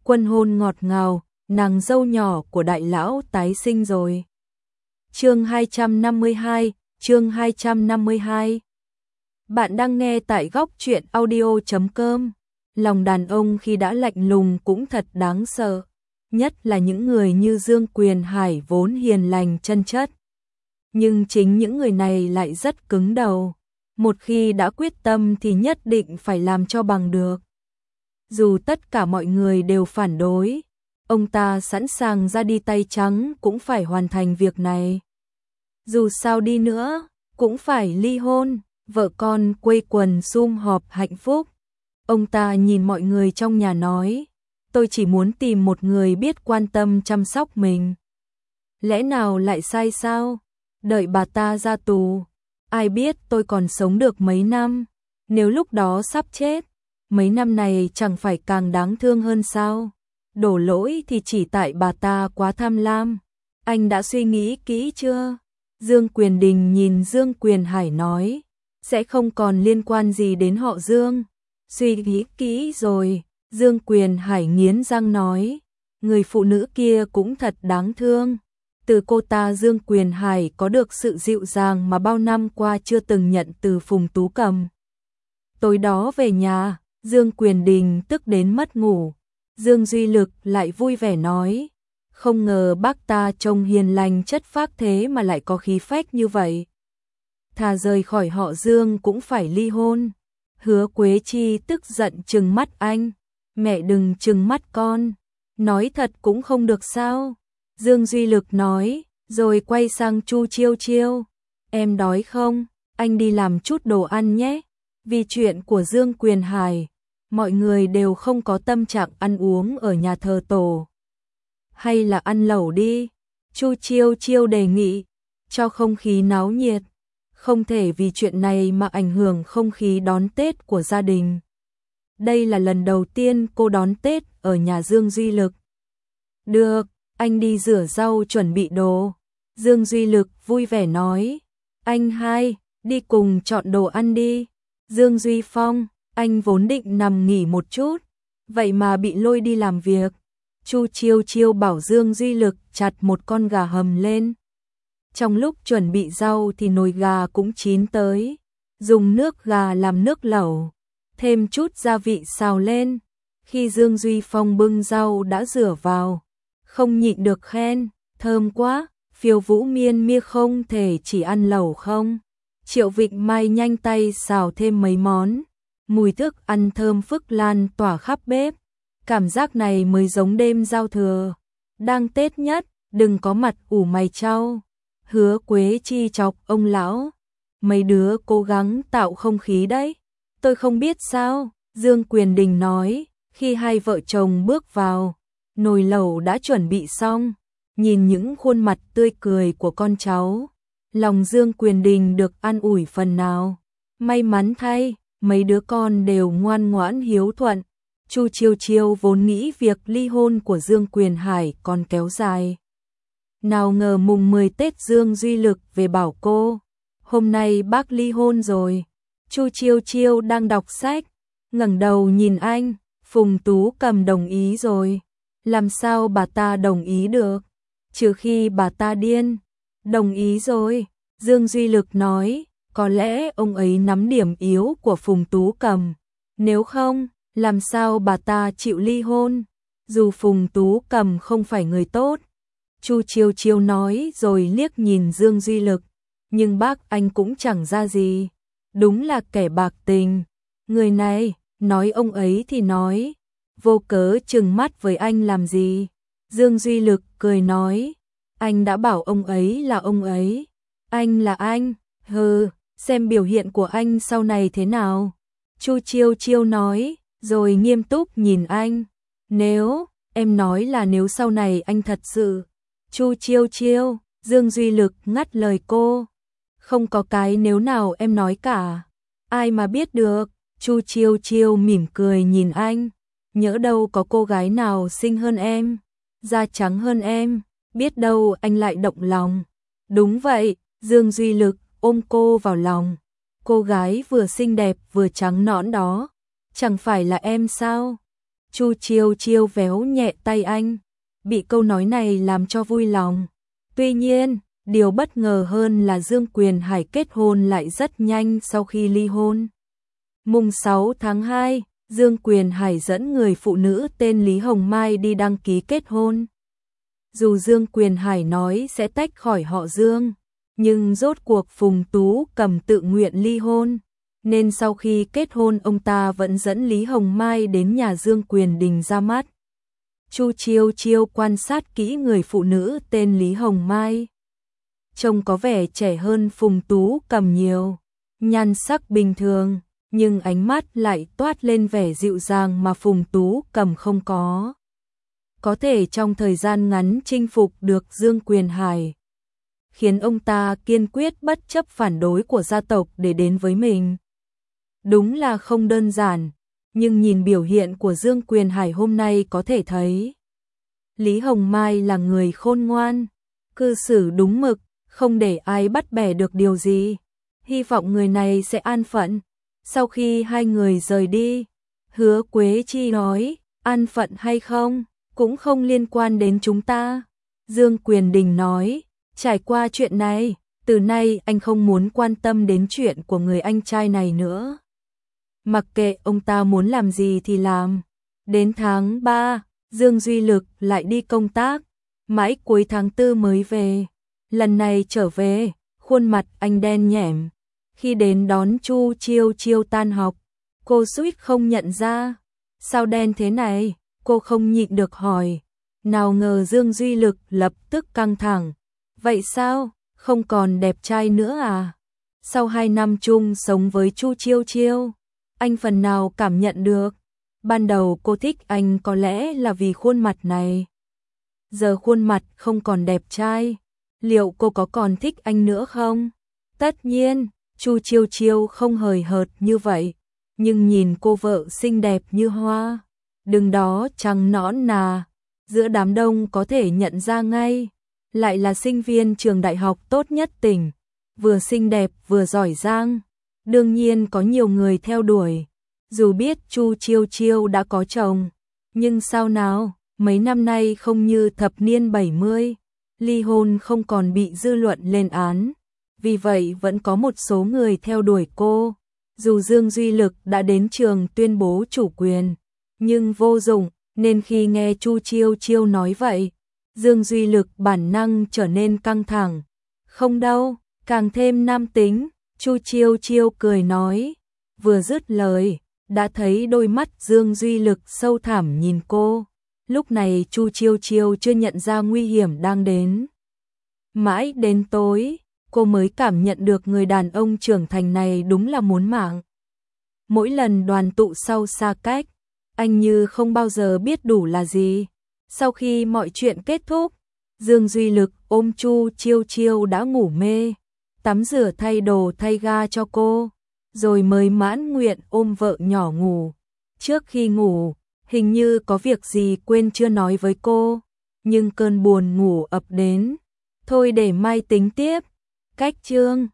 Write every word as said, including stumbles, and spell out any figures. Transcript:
Quân hôn ngọt ngào, nàng dâu nhỏ của đại lão tái sinh rồi. Chương hai trăm năm mươi hai, chương hai trăm năm mươi hai. Bạn đang nghe tại góc truyện audio chấm com. Lòng đàn ông khi đã lạnh lùng cũng thật đáng sợ, nhất là những người như Dương Quyền Hải vốn hiền lành chân chất. Nhưng chính những người này lại rất cứng đầu, một khi đã quyết tâm thì nhất định phải làm cho bằng được. Dù tất cả mọi người đều phản đối, ông ta sẵn sàng ra đi tay trắng cũng phải hoàn thành việc này. Dù sao đi nữa, cũng phải ly hôn, vợ con quây quần sum họp hạnh phúc. Ông ta nhìn mọi người trong nhà nói, tôi chỉ muốn tìm một người biết quan tâm chăm sóc mình. Lẽ nào lại sai sao? Đợi bà ta ra tù, ai biết tôi còn sống được mấy năm, nếu lúc đó sắp chết, mấy năm này chẳng phải càng đáng thương hơn sao? Đổ lỗi thì chỉ tại bà ta quá tham lam. Anh đã suy nghĩ kỹ chưa? Dương Quyền Đình nhìn Dương Quyền Hải nói, sẽ không còn liên quan gì đến họ Dương. Suy nghĩ kỹ rồi, Dương Quyền Hải nghiến răng nói, người phụ nữ kia cũng thật đáng thương. Từ cô ta Dương Quyền Hải có được sự dịu dàng mà bao năm qua chưa từng nhận từ Phùng Tú Cầm. Tối đó về nhà, Dương Quyền Đình tức đến mất ngủ. Dương Duy Lực lại vui vẻ nói, không ngờ bác ta trông hiền lành chất phác thế mà lại có khí phách như vậy. Thà rời khỏi họ Dương cũng phải ly hôn. Hứa Quế Chi tức giận trừng mắt anh, mẹ đừng trừng mắt con, nói thật cũng không được sao? Dương Duy Lực nói, rồi quay sang Chu Chiêu Chiêu, em đói không? Anh đi làm chút đồ ăn nhé. Vì chuyện của Dương Quyền Hải, mọi người đều không có tâm trạng ăn uống ở nhà thờ tổ. Hay là ăn lẩu đi? Chu Chiêu Chiêu đề nghị, cho không khí náo nhiệt. Không thể vì chuyện này mà ảnh hưởng không khí đón Tết của gia đình. Đây là lần đầu tiên cô đón Tết ở nhà Dương Duy Lực. Được, anh đi rửa rau chuẩn bị đồ. Dương Duy Lực vui vẻ nói, anh hai, đi cùng chọn đồ ăn đi. Dương Duy Phong, anh vốn định nằm nghỉ một chút, vậy mà bị lôi đi làm việc. Chu Chiêu Chiêu bảo Dương Duy Lực chặt một con gà hầm lên. Trong lúc chuẩn bị rau thì nồi gà cũng chín tới, dùng nước gà làm nước lẩu, thêm chút gia vị xào lên. Khi Dương Duy Phong bưng rau đã rửa vào, không nhịn được khen, thơm quá, phiêu vũ miên mia không thể chỉ ăn lẩu không. Triệu Vịnh Mai nhanh tay xào thêm mấy món, mùi thức ăn thơm phức lan tỏa khắp bếp. Cảm giác này mới giống đêm giao thừa, đang Tết nhất, đừng có mặt ủ mày trao. Hứa Quế Chi chọc ông lão, mấy đứa cố gắng tạo không khí đấy. Tôi không biết sao, Dương Quyền Đình nói, khi hai vợ chồng bước vào, nồi lẩu đã chuẩn bị xong. Nhìn những khuôn mặt tươi cười của con cháu, lòng Dương Quyền Đình được an ủi phần nào. May mắn thay, mấy đứa con đều ngoan ngoãn hiếu thuận. Chu Chiêu Chiêu vốn nghĩ việc ly hôn của Dương Quyền Hải còn kéo dài. Nào ngờ mùng mười Tết Dương Duy Lực về bảo cô, hôm nay bác ly hôn rồi. Chu Chiêu Chiêu đang đọc sách, ngẩng đầu nhìn anh, Phùng Tú Cầm đồng ý rồi. Làm sao bà ta đồng ý được? Trừ khi bà ta điên. Đồng ý rồi, Dương Duy Lực nói, có lẽ ông ấy nắm điểm yếu của Phùng Tú Cầm. Nếu không, làm sao bà ta chịu ly hôn? Dù Phùng Tú Cầm không phải người tốt. Chu Chiêu Chiêu nói rồi liếc nhìn Dương Duy Lực, nhưng bác anh cũng chẳng ra gì. Đúng là kẻ bạc tình. Người này, nói ông ấy thì nói, vô cớ trừng mắt với anh làm gì? Dương Duy Lực cười nói, anh đã bảo ông ấy là ông ấy. Anh là anh, hừ, xem biểu hiện của anh sau này thế nào. Chu Chiêu Chiêu nói, rồi nghiêm túc nhìn anh. Nếu, em nói là nếu sau này anh thật sự. Chu Chiêu Chiêu, Dương Duy Lực ngắt lời cô. Không có cái nếu nào em nói cả. Ai mà biết được. Chu Chiêu Chiêu mỉm cười nhìn anh. Nhỡ đâu có cô gái nào xinh hơn em, da trắng hơn em, biết đâu anh lại động lòng. Đúng vậy, Dương Duy Lực ôm cô vào lòng. Cô gái vừa xinh đẹp vừa trắng nõn đó, chẳng phải là em sao? Chu Chiêu Chiêu véo nhẹ tay anh, bị câu nói này làm cho vui lòng. Tuy nhiên, điều bất ngờ hơn là Dương Quyền Hải kết hôn lại rất nhanh sau khi ly hôn. Mùng sáu tháng hai, Dương Quyền Hải dẫn người phụ nữ tên Lý Hồng Mai đi đăng ký kết hôn. Dù Dương Quyền Hải nói sẽ tách khỏi họ Dương, nhưng rốt cuộc Phùng Tú Cầm tự nguyện ly hôn, nên sau khi kết hôn ông ta vẫn dẫn Lý Hồng Mai đến nhà Dương Quyền Đình ra mắt. Chu Chiêu Chiêu quan sát kỹ người phụ nữ tên Lý Hồng Mai. Trông có vẻ trẻ hơn Phùng Tú Cầm nhiều, nhan sắc bình thường, nhưng ánh mắt lại toát lên vẻ dịu dàng mà Phùng Tú Cầm không có. Có thể trong thời gian ngắn chinh phục được Dương Quyền Hải, khiến ông ta kiên quyết bất chấp phản đối của gia tộc để đến với mình. Đúng là không đơn giản, nhưng nhìn biểu hiện của Dương Quyền Hải hôm nay có thể thấy Lý Hồng Mai là người khôn ngoan, cư xử đúng mực, không để ai bắt bẻ được điều gì. Hy vọng người này sẽ an phận. Sau khi hai người rời đi, Hứa Quế Chi nói, an phận hay không, cũng không liên quan đến chúng ta. Dương Quyền Đình nói, trải qua chuyện này, từ nay anh không muốn quan tâm đến chuyện của người anh trai này nữa. Mặc kệ ông ta muốn làm gì thì làm. Đến tháng ba, Dương Duy Lực lại đi công tác, mãi cuối tháng tư mới về. Lần này trở về, khuôn mặt anh đen nhẻm. Khi đến đón Chu Chiêu Chiêu tan học, cô suýt không nhận ra. Sao đen thế này? Cô không nhịn được hỏi. Nào ngờ Dương Duy Lực lập tức căng thẳng. Vậy sao? Không còn đẹp trai nữa à? Sau hai năm chung sống với Chu Chiêu Chiêu, anh phần nào cảm nhận được. Ban đầu cô thích anh có lẽ là vì khuôn mặt này. Giờ khuôn mặt không còn đẹp trai, liệu cô có còn thích anh nữa không? Tất nhiên, Chu Chiêu Chiêu không hời hợt như vậy, nhưng nhìn cô vợ xinh đẹp như hoa, đứng đó trắng nõn nà, giữa đám đông có thể nhận ra ngay, lại là sinh viên trường đại học tốt nhất tỉnh, vừa xinh đẹp vừa giỏi giang, đương nhiên có nhiều người theo đuổi. Dù biết Chu Chiêu Chiêu đã có chồng, nhưng sao nào, mấy năm nay không như thập niên bảy mươi, ly hôn không còn bị dư luận lên án. Vì vậy vẫn có một số người theo đuổi cô. Dù Dương Duy Lực đã đến trường tuyên bố chủ quyền, nhưng vô dụng, nên khi nghe Chu Chiêu Chiêu nói vậy, Dương Duy Lực bản năng trở nên căng thẳng. Không đâu, càng thêm nam tính, Chu Chiêu Chiêu cười nói. Vừa dứt lời, đã thấy đôi mắt Dương Duy Lực sâu thẳm nhìn cô. Lúc này Chu Chiêu Chiêu chưa nhận ra nguy hiểm đang đến. Mãi đến tối, cô mới cảm nhận được người đàn ông trưởng thành này đúng là muốn mạng. Mỗi lần đoàn tụ sau xa cách, anh như không bao giờ biết đủ là gì. Sau khi mọi chuyện kết thúc, Dương Duy Lực ôm Chu Chiêu Chiêu đã ngủ mê, tắm rửa thay đồ thay ga cho cô, rồi mới mãn nguyện ôm vợ nhỏ ngủ. Trước khi ngủ, hình như có việc gì quên chưa nói với cô, nhưng cơn buồn ngủ ập đến. Thôi để mai tính tiếp. Cách chương